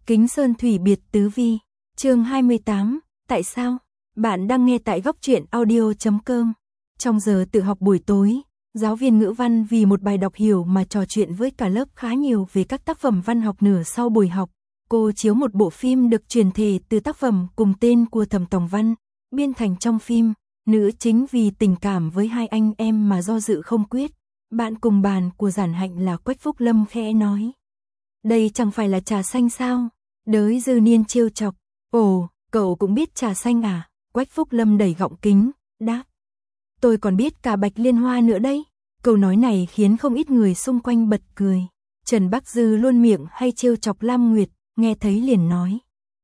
Kính Sơn Thủy Biệt Tứ Vi, chương 28, tại sao? Bạn đang nghe tại góc truyện audio.com. Trong giờ tự học buổi tối, giáo viên ngữ văn vì một bài đọc hiểu mà trò chuyện với cả lớp khá nhiều về các tác phẩm văn học. Nửa sau buổi học, cô chiếu một bộ phim được truyền thể từ tác phẩm cùng tên của Thẩm Tòng Văn, biên thành trong phim. Nữ chính vì tình cảm với hai anh em mà do dự không quyết. Bạn cùng bàn của Giản Hạnh là Quách Phúc Lâm khẽ nói: đây chẳng phải là trà xanh sao? Đới Dư Niên trêu chọc: ồ, cậu cũng biết trà xanh à? Quách Phúc Lâm đẩy gọng kính, đáp: tôi còn biết cả Bạch Liên Hoa nữa đấy. Câu nói này khiến không ít người xung quanh bật cười. Trần Bác Dư luôn miệng hay trêu chọc Lam Nguyệt, nghe thấy liền nói: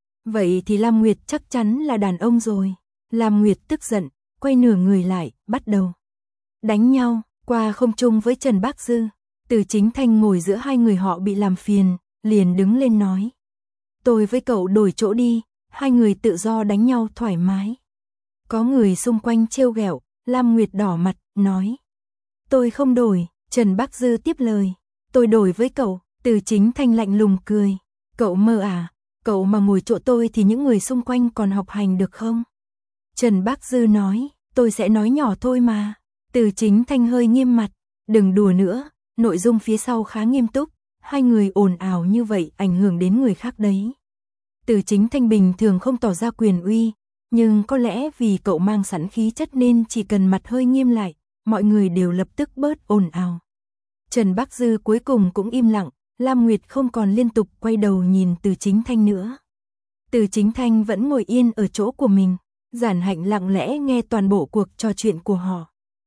vậy thì Lam Nguyệt chắc chắn là đàn ông rồi. Lam Nguyệt tức giận, quay nửa người lại, bắt đầu đánh nhau. Qua không chung với Trần Bác Dư, Từ Chính Thanh ngồi giữa hai người họ bị làm phiền, liền đứng lên nói: tôi với cậu đổi chỗ đi, hai người tự do đánh nhau thoải mái. Có người xung quanh trêu ghẹo, Lam Nguyệt đỏ mặt, nói: tôi không đổi. Trần Bác Dư tiếp lời: tôi đổi với cậu. Từ Chính Thanh lạnh lùng cười: cậu mơ à, cậu mà ngồi chỗ tôi thì những người xung quanh còn học hành được không? Trần Bác Dư nói: tôi sẽ nói nhỏ thôi mà. Từ Chính Thanh hơi nghiêm mặt: đừng đùa nữa, nội dung phía sau khá nghiêm túc, hai người ồn ào như vậy ảnh hưởng đến người khác đấy. Từ Chính Thanh bình thường không tỏ ra quyền uy, nhưng có lẽ vì cậu mang sẵn khí chất nên chỉ cần mặt hơi nghiêm lại, mọi người đều lập tức bớt ồn ào. Trần Bác Dư cuối cùng cũng im lặng, Lam Nguyệt không còn liên tục quay đầu nhìn Từ Chính Thanh nữa. Từ Chính Thanh vẫn ngồi yên ở chỗ của mình, Giản Hạnh lặng lẽ nghe toàn bộ cuộc trò chuyện của họ.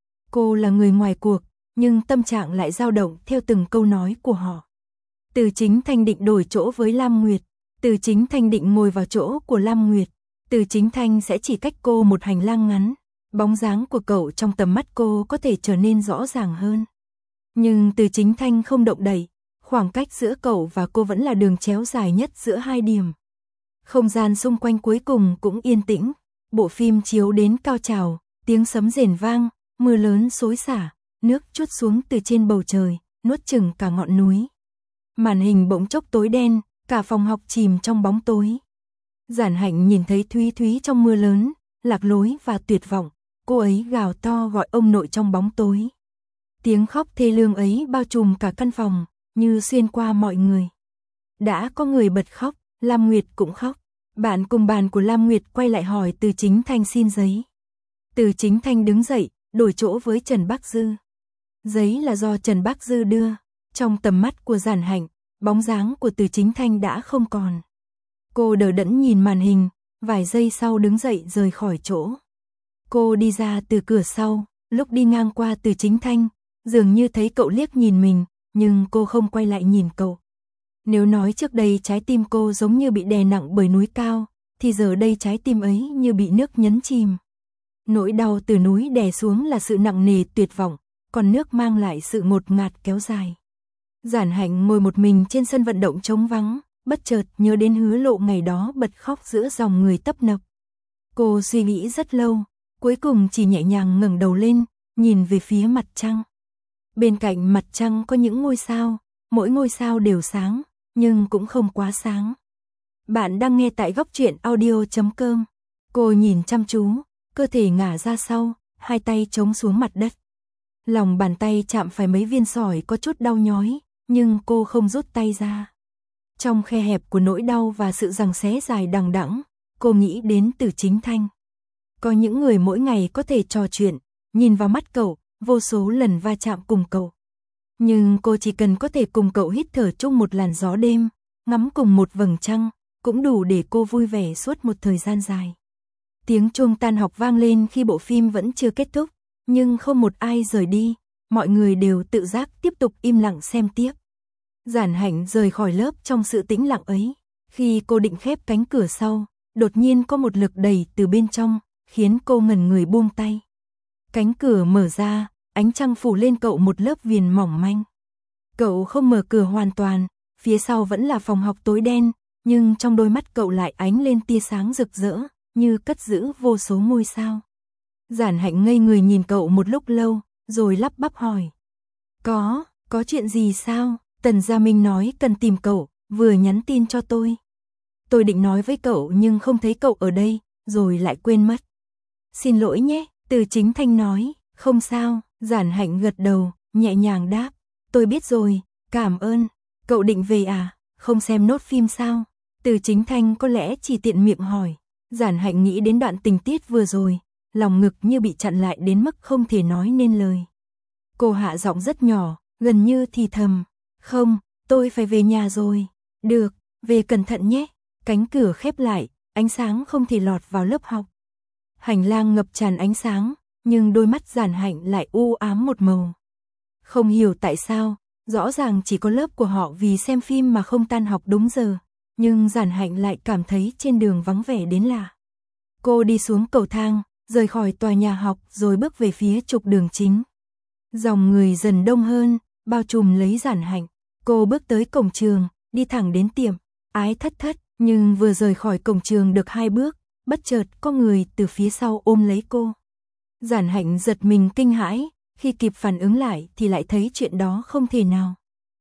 Cô là người ngoài cuộc, nhưng tâm trạng lại dao động theo từng câu nói của họ. Từ Chính Thanh định đổi chỗ với Lam Nguyệt, Từ Chính Thanh định ngồi vào chỗ của Lam Nguyệt, Từ Chính Thanh sẽ chỉ cách cô một hành lang ngắn, bóng dáng của cậu trong tầm mắt cô có thể trở nên rõ ràng hơn. Nhưng Từ Chính Thanh không động đậy, khoảng cách giữa cậu và cô vẫn là đường chéo dài nhất giữa hai điểm. Không gian xung quanh cuối cùng cũng yên tĩnh, bộ phim chiếu đến cao trào, tiếng sấm rền vang, mưa lớn xối xả, nước trút xuống từ trên bầu trời, nuốt chửng cả ngọn núi. Màn hình bỗng chốc tối đen, cả phòng học chìm trong bóng tối. Giản Hạnh nhìn thấy Thúy Thúy trong mưa lớn, lạc lối và tuyệt vọng, cô ấy gào to gọi ông nội trong bóng tối. Tiếng khóc thê lương ấy bao trùm cả căn phòng, như xuyên qua mọi người. Đã có người bật khóc, Lam Nguyệt cũng khóc. Bạn cùng bàn của Lam Nguyệt quay lại hỏi Từ Chính Thanh xin giấy. Từ Chính Thanh đứng dậy, đổi chỗ với Trần Bác Dư. Giấy là do Trần Bác Dư đưa. Trong tầm mắt của Giản Hạnh, bóng dáng của Từ Chính Thanh đã không còn. Cô đờ đẫn nhìn màn hình, vài giây sau đứng dậy rời khỏi chỗ. Cô đi ra từ cửa sau, lúc đi ngang qua Từ Chính Thanh, dường như thấy cậu liếc nhìn mình, nhưng cô không quay lại nhìn cậu. Nếu nói trước đây trái tim cô giống như bị đè nặng bởi núi cao, thì giờ đây trái tim ấy như bị nước nhấn chìm. Nỗi đau từ núi đè xuống là sự nặng nề tuyệt vọng, còn nước mang lại sự ngột ngạt kéo dài. Giản Hạnh ngồi một mình trên sân vận động trống vắng, bất chợt nhớ đến Hứa Lộ ngày đó bật khóc giữa dòng người tấp nập. Cô suy nghĩ rất lâu, cuối cùng chỉ nhẹ nhàng ngẩng đầu lên, nhìn về phía mặt trăng. Bên cạnh mặt trăng có những ngôi sao, mỗi ngôi sao đều sáng, nhưng cũng không quá sáng. Bạn đang nghe tại góc truyện audio.com. Cô nhìn chăm chú, cơ thể ngả ra sau, hai tay chống xuống mặt đất. Lòng bàn tay chạm phải mấy viên sỏi có chút đau nhói, nhưng cô không rút tay ra. Trong khe hẹp của nỗi đau và sự giằng xé dài đằng đẵng, cô nghĩ đến Từ Chính Thanh. Có những người mỗi ngày có thể trò chuyện, nhìn vào mắt cậu, vô số lần va chạm cùng cậu. Nhưng cô chỉ cần có thể cùng cậu hít thở chung một làn gió đêm, ngắm cùng một vầng trăng, cũng đủ để cô vui vẻ suốt một thời gian dài. Tiếng chuông tan học vang lên khi bộ phim vẫn chưa kết thúc, nhưng không một ai rời đi, mọi người đều tự giác tiếp tục im lặng xem tiếp. Giản Hạnh rời khỏi lớp trong sự tĩnh lặng ấy, khi cô định khép cánh cửa sau, đột nhiên có một lực đẩy từ bên trong, khiến cô ngẩn người buông tay. Cánh cửa mở ra, ánh trăng phủ lên cậu một lớp viền mỏng manh. Cậu không mở cửa hoàn toàn, phía sau vẫn là phòng học tối đen, nhưng trong đôi mắt cậu lại ánh lên tia sáng rực rỡ, như cất giữ vô số ngôi sao. Giản Hạnh ngây người nhìn cậu một lúc lâu, rồi lắp bắp hỏi: có chuyện gì sao? Tần Gia Minh nói cần tìm cậu, vừa nhắn tin cho tôi. tôi định nói với cậu nhưng không thấy cậu ở đây, rồi lại quên mất. Xin lỗi nhé, Từ Chính Thanh nói, không sao, Giản Hạnh gật đầu, nhẹ nhàng đáp, tôi biết rồi, cảm ơn. Cậu định về à, không xem nốt phim sao? Từ Chính Thanh có lẽ chỉ tiện miệng hỏi. Giản Hạnh nghĩ đến đoạn tình tiết vừa rồi, lòng ngực như bị chặn lại đến mức không thể nói nên lời. Cô hạ giọng rất nhỏ, gần như thì thầm, không, tôi phải về nhà rồi. Được, về cẩn thận nhé. Cánh cửa khép lại, ánh sáng không thể lọt vào lớp học. Hành lang ngập tràn ánh sáng, nhưng đôi mắt Giản Hạnh lại u ám một màu. Không hiểu tại sao, rõ ràng chỉ có lớp của họ vì xem phim mà không tan học đúng giờ, nhưng Giản Hạnh lại cảm thấy trên đường vắng vẻ đến lạ. Cô đi xuống cầu thang, rời khỏi tòa nhà học rồi bước về phía trục đường chính. Dòng người dần đông hơn, bao trùm lấy Giản Hạnh. Cô bước tới cổng trường, đi thẳng đến tiệm Ái Thất Thất, nhưng vừa rời khỏi cổng trường được 2 bước, bất chợt có người từ phía sau ôm lấy cô. Giản Hạnh giật mình kinh hãi, khi kịp phản ứng lại thì lại thấy chuyện đó không thể nào.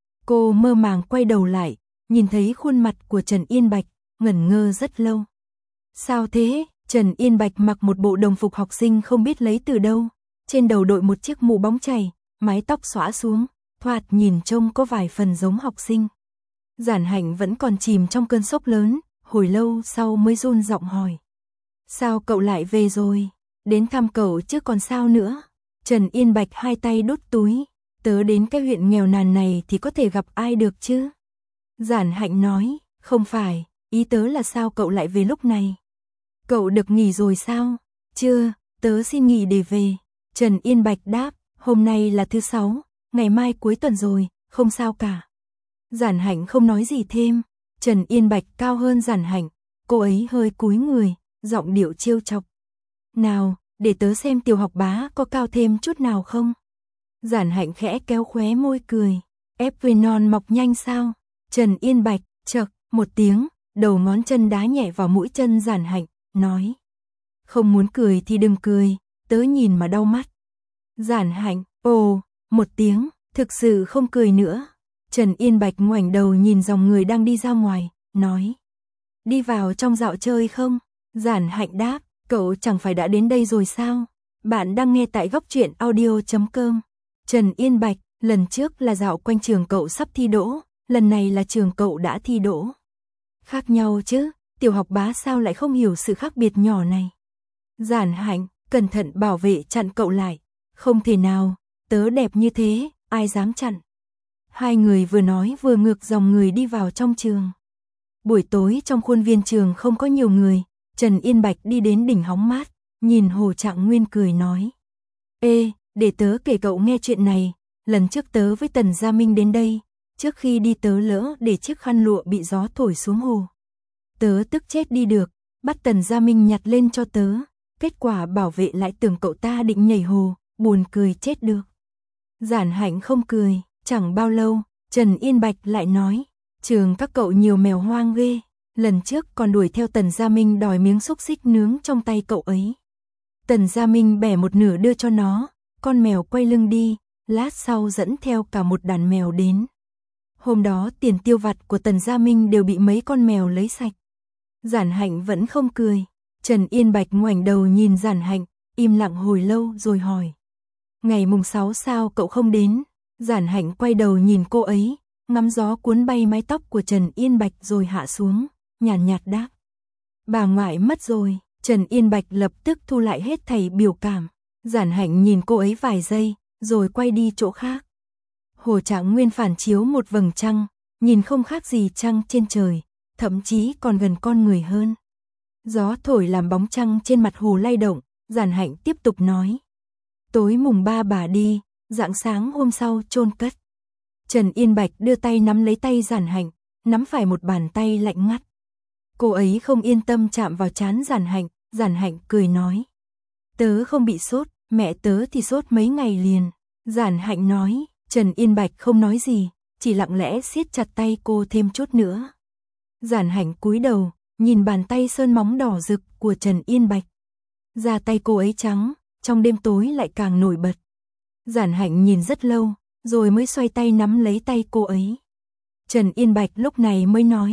Cô mơ màng quay đầu lại, nhìn thấy khuôn mặt của Trần Yên Bạch, ngẩn ngơ rất lâu. Sao thế? Trần Yên Bạch mặc một bộ đồng phục học sinh không biết lấy từ đâu, trên đầu đội một chiếc mũ bóng chảy, mái tóc xõa xuống, thoạt nhìn trông có vài phần giống học sinh. Giản Hạnh vẫn còn chìm trong cơn sốc lớn, hồi lâu sau mới run giọng hỏi. Sao cậu lại về rồi? Đến thăm cậu chứ còn sao nữa? Trần Yên Bạch hai tay đút túi, tớ đến cái huyện nghèo nàn này thì có thể gặp ai được chứ? Giản Hạnh nói, không phải, ý tớ là sao cậu lại về lúc này? Cậu được nghỉ rồi sao? Chưa, tớ xin nghỉ để về. Trần Yên Bạch đáp, hôm nay là thứ 6, ngày mai cuối tuần rồi, không sao cả. Giản Hạnh không nói gì thêm. Trần Yên Bạch cao hơn Giản Hạnh, cô ấy hơi cúi người, giọng điệu trêu chọc. Nào, để tớ xem Tiểu Học Bá có cao thêm chút nào không? Giản Hạnh khẽ kéo khóe môi cười. Ép non mọc nhanh sao? Trần Yên Bạch, chậc, một tiếng, đầu ngón chân đá nhẹ vào mũi chân Giản Hạnh, nói. Không muốn cười thì đừng cười, tớ nhìn mà đau mắt. Giản Hạnh, ồ, một tiếng, thực sự không cười nữa. Trần Yên Bạch ngoảnh đầu nhìn dòng người đang đi ra ngoài, nói. Đi vào trong dạo chơi không? Giản Hạnh đáp, cậu chẳng phải đã đến đây rồi sao? Bạn đang nghe tại góc truyện audio.com. Trần Yên Bạch, lần trước là dạo quanh trường cậu sắp thi đỗ, lần này là trường cậu đã thi đỗ. Khác nhau chứ, Tiểu Học Bá sao lại không hiểu sự khác biệt nhỏ này? Giản Hạnh, cẩn thận bảo vệ chặn cậu lại. Không thể nào, tớ đẹp như thế, ai dám chặn? Hai người vừa nói vừa ngược dòng người đi vào trong trường. Buổi tối trong khuôn viên trường không có nhiều người, Trần Yên Bạch đi đến đỉnh hóng mát, nhìn Hồ Trạng Nguyên cười nói. Ê, để tớ kể cậu nghe chuyện này, lần trước tớ với Tần Gia Minh đến đây, trước khi đi tớ lỡ để chiếc khăn lụa bị gió thổi xuống hồ. Tớ tức chết đi được, bắt Tần Gia Minh nhặt lên cho tớ, kết quả bảo vệ lại tưởng cậu ta định nhảy hồ, buồn cười chết được. Giản Hạnh không cười, chẳng bao lâu, Trần Yên Bạch lại nói, trường các cậu nhiều mèo hoang ghê, lần trước còn đuổi theo Tần Gia Minh đòi miếng xúc xích nướng trong tay cậu ấy. Tần Gia Minh bẻ một nửa đưa cho nó, con mèo quay lưng đi, lát sau dẫn theo cả một đàn mèo đến. Hôm đó tiền tiêu vặt của Tần Gia Minh đều bị mấy con mèo lấy sạch. Giản Hạnh vẫn không cười. Trần Yên Bạch ngoảnh đầu nhìn Giản Hạnh, im lặng hồi lâu rồi hỏi. Ngày mùng 6 sao cậu không đến? Giản Hạnh quay đầu nhìn cô ấy, ngắm gió cuốn bay mái tóc của Trần Yên Bạch rồi hạ xuống, nhàn nhạt đáp. Bà ngoại mất rồi. Trần Yên Bạch lập tức thu lại hết thảy biểu cảm. Giản Hạnh nhìn cô ấy vài giây, rồi quay đi chỗ khác. Hồ Trạng Nguyên phản chiếu một vầng trăng, nhìn không khác gì trăng trên trời, thậm chí còn gần con người hơn. Gió thổi làm bóng trăng trên mặt hồ lay động, Giản Hạnh tiếp tục nói. Tối mùng 3 bà đi, rạng sáng hôm sau chôn cất. Trần Yên Bạch đưa tay nắm lấy tay Giản Hạnh, nắm phải một bàn tay lạnh ngắt. Cô ấy không yên tâm chạm vào trán Giản Hạnh cười nói. Tớ không bị sốt, mẹ tớ thì sốt mấy ngày liền. Giản Hạnh nói, Trần Yên Bạch không nói gì, chỉ lặng lẽ siết chặt tay cô thêm chút nữa. Giản Hạnh cúi đầu, nhìn bàn tay sơn móng đỏ rực của Trần Yên Bạch. Da tay cô ấy trắng, trong đêm tối lại càng nổi bật. Giản Hạnh nhìn rất lâu, rồi mới xoay tay nắm lấy tay cô ấy. Trần Yên Bạch lúc này mới nói,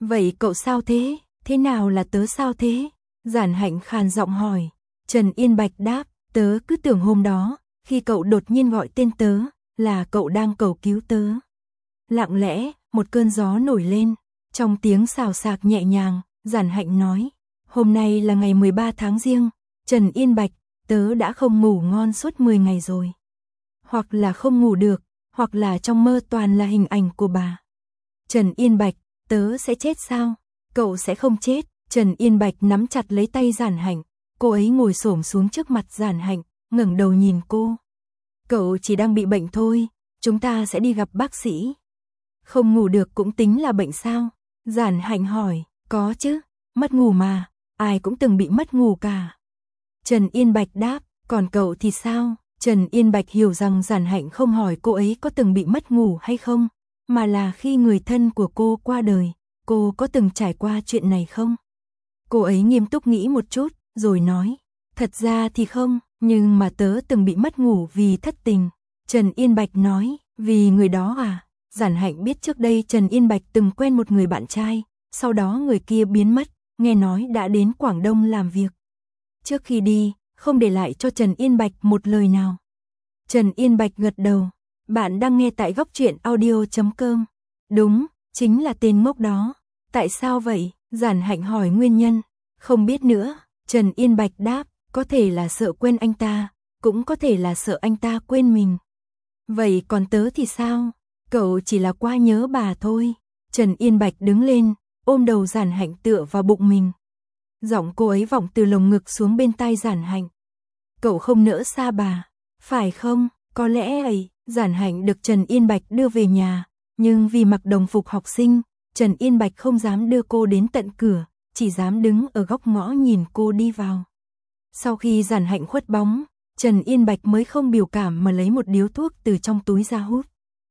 Vậy cậu sao thế? Thế nào là tớ sao thế? Giản Hạnh khàn giọng hỏi. Trần Yên Bạch đáp, tớ cứ tưởng hôm đó, khi cậu đột nhiên gọi tên tớ, là cậu đang cầu cứu tớ. Lặng lẽ, một cơn gió nổi lên, trong tiếng xào xạc nhẹ nhàng, Giản Hạnh nói, hôm nay là ngày 13 tháng Giêng, Trần Yên Bạch, tớ đã không ngủ ngon suốt 10 ngày rồi. Hoặc là không ngủ được, hoặc là trong mơ toàn là hình ảnh của bà. Trần Yên Bạch, tớ sẽ chết sao? Cậu sẽ không chết. Trần Yên Bạch nắm chặt lấy tay Giản Hạnh, cô ấy ngồi xổm xuống trước mặt Giản Hạnh, ngẩng đầu nhìn cô. Cậu chỉ đang bị bệnh thôi, chúng ta sẽ đi gặp bác sĩ. Không ngủ được cũng tính là bệnh sao? Giản Hạnh hỏi, có chứ, mất ngủ mà, ai cũng từng bị mất ngủ cả. Trần Yên Bạch đáp, còn cậu thì sao? Trần Yên Bạch hiểu rằng Giản Hạnh không hỏi cô ấy có từng bị mất ngủ hay không, mà là khi người thân của cô qua đời, cô có từng trải qua chuyện này không? Cô ấy nghiêm túc nghĩ một chút, rồi nói, thật ra thì không, nhưng mà tớ từng bị mất ngủ vì thất tình. Trần Yên Bạch nói, vì người đó à? Giản Hạnh biết trước đây Trần Yên Bạch từng quen một người bạn trai, sau đó người kia biến mất, nghe nói đã đến Quảng Đông làm việc. Trước khi đi, không để lại cho Trần Yên Bạch một lời nào. Trần Yên Bạch gật đầu, bạn đang nghe tại Góc Truyện Audio.com. Đúng, chính là tên ngốc đó. Tại sao vậy? Giản Hạnh hỏi nguyên nhân. Không biết nữa, Trần Yên Bạch đáp, có thể là sợ quên anh ta, cũng có thể là sợ anh ta quên mình. Vậy còn tớ thì sao? Cậu chỉ là quá nhớ bà thôi. Trần Yên Bạch đứng lên, ôm đầu Giản Hạnh tựa vào bụng mình. Giọng cô ấy vọng từ lồng ngực xuống bên tai Giản Hạnh. Cậu không nỡ xa bà, phải không? Có lẽ ấy, Giản Hạnh được Trần Yên Bạch đưa về nhà, nhưng vì mặc đồng phục học sinh, Trần Yên Bạch không dám đưa cô đến tận cửa, chỉ dám đứng ở góc ngõ nhìn cô đi vào. Sau khi Giản Hạnh khuất bóng, Trần Yên Bạch mới không biểu cảm mà lấy một điếu thuốc từ trong túi ra hút.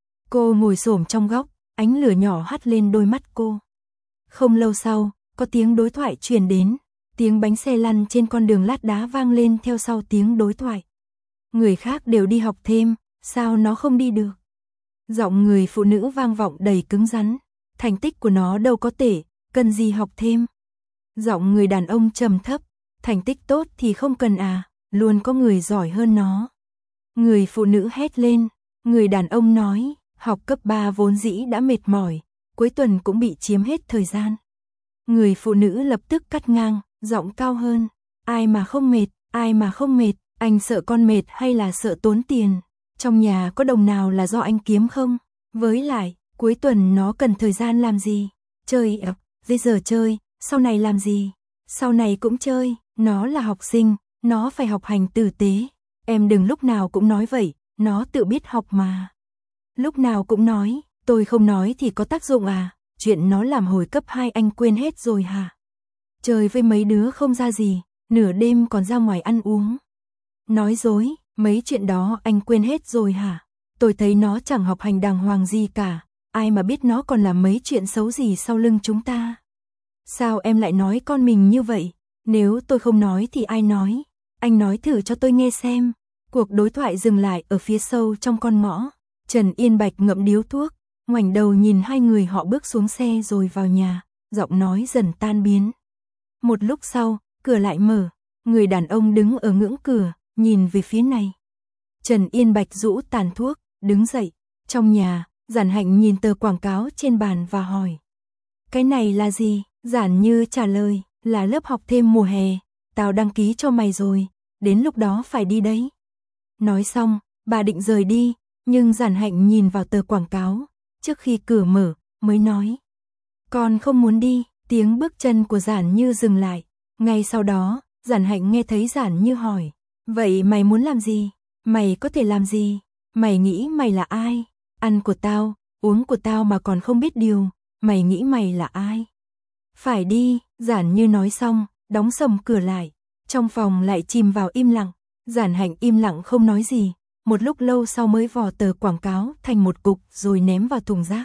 Cô ngồi xổm trong góc, ánh lửa nhỏ hắt lên đôi mắt cô. Không lâu sau, có tiếng đối thoại truyền đến, tiếng bánh xe lăn trên con đường lát đá vang lên theo sau tiếng đối thoại. Người khác đều đi học thêm, sao nó không đi được? Giọng người phụ nữ vang vọng đầy cứng rắn, thành tích của nó đâu có tệ, cần gì học thêm? Giọng người đàn ông trầm thấp, thành tích tốt thì không cần à, luôn có người giỏi hơn nó. Người phụ nữ hét lên, người đàn ông nói, học cấp 3 vốn dĩ đã mệt mỏi, cuối tuần cũng bị chiếm hết thời gian. Người phụ nữ lập tức cắt ngang, giọng cao hơn, ai mà không mệt, ai mà không mệt, anh sợ con mệt hay là sợ tốn tiền? Trong nhà có đồng nào là do anh kiếm không? Với lại, cuối tuần nó cần thời gian làm gì? Chơi ập, bây giờ chơi, sau này làm gì? Sau này cũng chơi, nó là học sinh, nó phải học hành tử tế. Em đừng lúc nào cũng nói vậy, nó tự biết học mà. Lúc nào cũng nói, tôi không nói thì có tác dụng à? Chuyện nó làm hồi cấp 2 anh quên hết rồi hả? Chơi với mấy đứa không ra gì, nửa đêm còn ra ngoài ăn uống. Nói dối, mấy chuyện đó anh quên hết rồi hả? Tôi thấy nó chẳng học hành đàng hoàng gì cả, ai mà biết nó còn làm mấy chuyện xấu gì sau lưng chúng ta. Sao em lại nói con mình như vậy? Nếu tôi không nói thì ai nói? Anh nói thử cho tôi nghe xem. Cuộc đối thoại dừng lại ở phía sâu trong con ngõ. Trần Yên Bạch ngậm điếu thuốc, ngoảnh đầu nhìn hai người họ bước xuống xe rồi vào nhà, giọng nói dần tan biến. Một lúc sau, cửa lại mở, người đàn ông đứng ở ngưỡng cửa, nhìn về phía này. Trần Yên Bạch rũ tàn thuốc, đứng dậy. Trong nhà, Giản Hạnh nhìn tờ quảng cáo trên bàn và hỏi. Cái này là gì? Giản Như trả lời, là lớp học thêm mùa hè, tao đăng ký cho mày rồi, đến lúc đó phải đi đấy. Nói xong, bà định rời đi, nhưng Giản Hạnh nhìn vào tờ quảng cáo, trước khi cửa mở, mới nói. Con không muốn đi, tiếng bước chân của Giản Như dừng lại, ngay sau đó, Giản Hạnh nghe thấy Giản Như hỏi. Vậy mày muốn làm gì? Mày có thể làm gì? Mày nghĩ mày là ai? Ăn của tao, uống của tao mà còn không biết điều, mày nghĩ mày là ai? Phải đi, Giản Như nói xong, đóng sầm cửa lại, trong phòng lại chìm vào im lặng. Giản Hạnh im lặng không nói gì, một lúc lâu sau mới vò tờ quảng cáo thành một cục rồi ném vào thùng rác.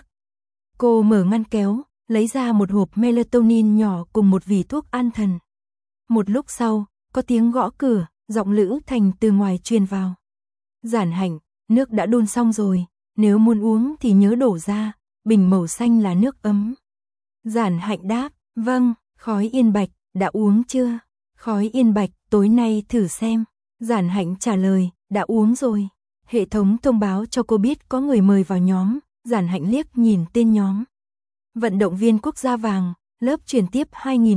Cô mở ngăn kéo, lấy ra một hộp melatonin nhỏ cùng một vỉ thuốc an thần. Một lúc sau, có tiếng gõ cửa, giọng Lữ Thành từ ngoài truyền vào. Giản Hạnh, nước đã đun xong rồi, nếu muốn uống thì nhớ đổ ra, bình màu xanh là nước ấm. Giản Hạnh đáp, vâng. Khói Yên Bạch, đã uống chưa? Khói Yên Bạch, tối nay thử xem. Giản Hạnh trả lời, đã uống rồi. Hệ thống thông báo cho cô biết có người mời vào nhóm. Giản Hạnh liếc nhìn tên nhóm. Vận động viên quốc gia vàng, lớp chuyển tiếp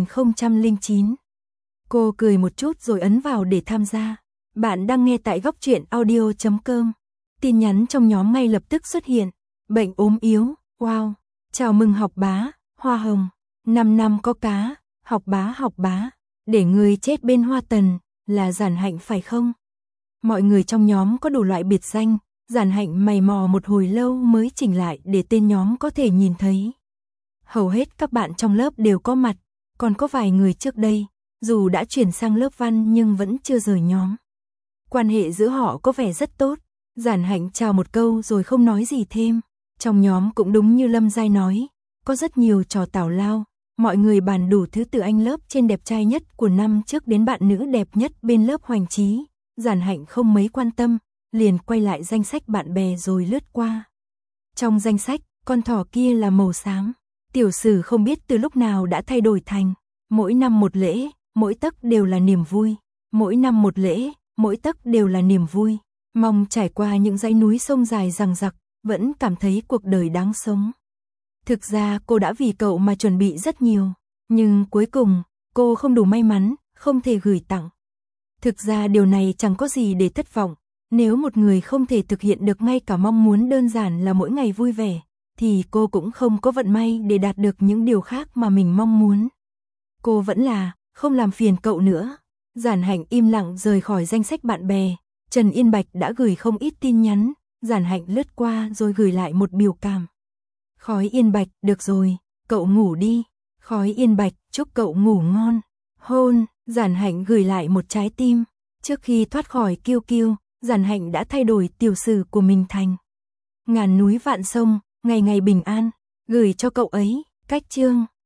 2009. Cô cười một chút rồi ấn vào để tham gia. Bạn đang nghe tại Góc Truyện Audio.com. Tin nhắn trong nhóm ngay lập tức xuất hiện. Bệnh ốm yếu, wow. Chào mừng học bá, hoa hồng. 5 năm có cá, học bá. Để người chết bên hoa tần, là Giản Hạnh phải không? Mọi người trong nhóm có đủ loại biệt danh. Giản Hạnh mày mò một hồi lâu mới chỉnh lại để tên nhóm có thể nhìn thấy. Hầu hết các bạn trong lớp đều có mặt, còn có vài người trước đây, dù đã chuyển sang lớp văn nhưng vẫn chưa rời nhóm. Quan hệ giữa họ có vẻ rất tốt. Giản Hạnh chào một câu rồi không nói gì thêm. Trong nhóm cũng đúng như Lâm Giai nói, có rất nhiều trò tào lao. Mọi người bàn đủ thứ từ anh lớp trên đẹp trai nhất của năm trước đến bạn nữ đẹp nhất bên lớp Hoành Trí. Giản Hạnh không mấy quan tâm, liền quay lại danh sách bạn bè rồi lướt qua. Trong danh sách, con thỏ kia là màu xám. Tiểu Sử không biết từ lúc nào đã thay đổi thành mỗi năm một lễ, mỗi tấc đều là niềm vui. Mỗi năm một lễ, mỗi tấc đều là niềm vui. Mong trải qua những dãy núi sông dài dằng dặc, vẫn cảm thấy cuộc đời đáng sống. Thực ra cô đã vì cậu mà chuẩn bị rất nhiều, nhưng cuối cùng, cô không đủ may mắn, không thể gửi tặng. Thực ra điều này chẳng có gì để thất vọng. Nếu một người không thể thực hiện được ngay cả mong muốn đơn giản là mỗi ngày vui vẻ, thì cô cũng không có vận may để đạt được những điều khác mà mình mong muốn. Cô vẫn là, không làm phiền cậu nữa. Giản Hạnh im lặng rời khỏi danh sách bạn bè. Trần Yên Bạch đã gửi không ít tin nhắn. Giản Hạnh lướt qua rồi gửi lại một biểu cảm. Khói Yên Bạch, được rồi, cậu ngủ đi. Khói Yên Bạch, chúc cậu ngủ ngon. Hôn, Giản Hạnh gửi lại một trái tim. Trước khi thoát khỏi kiêu kiêu, Giản Hạnh đã thay đổi Tiểu Sử của mình thành ngàn núi vạn sông, ngày ngày bình an, gửi cho cậu ấy. Cách chương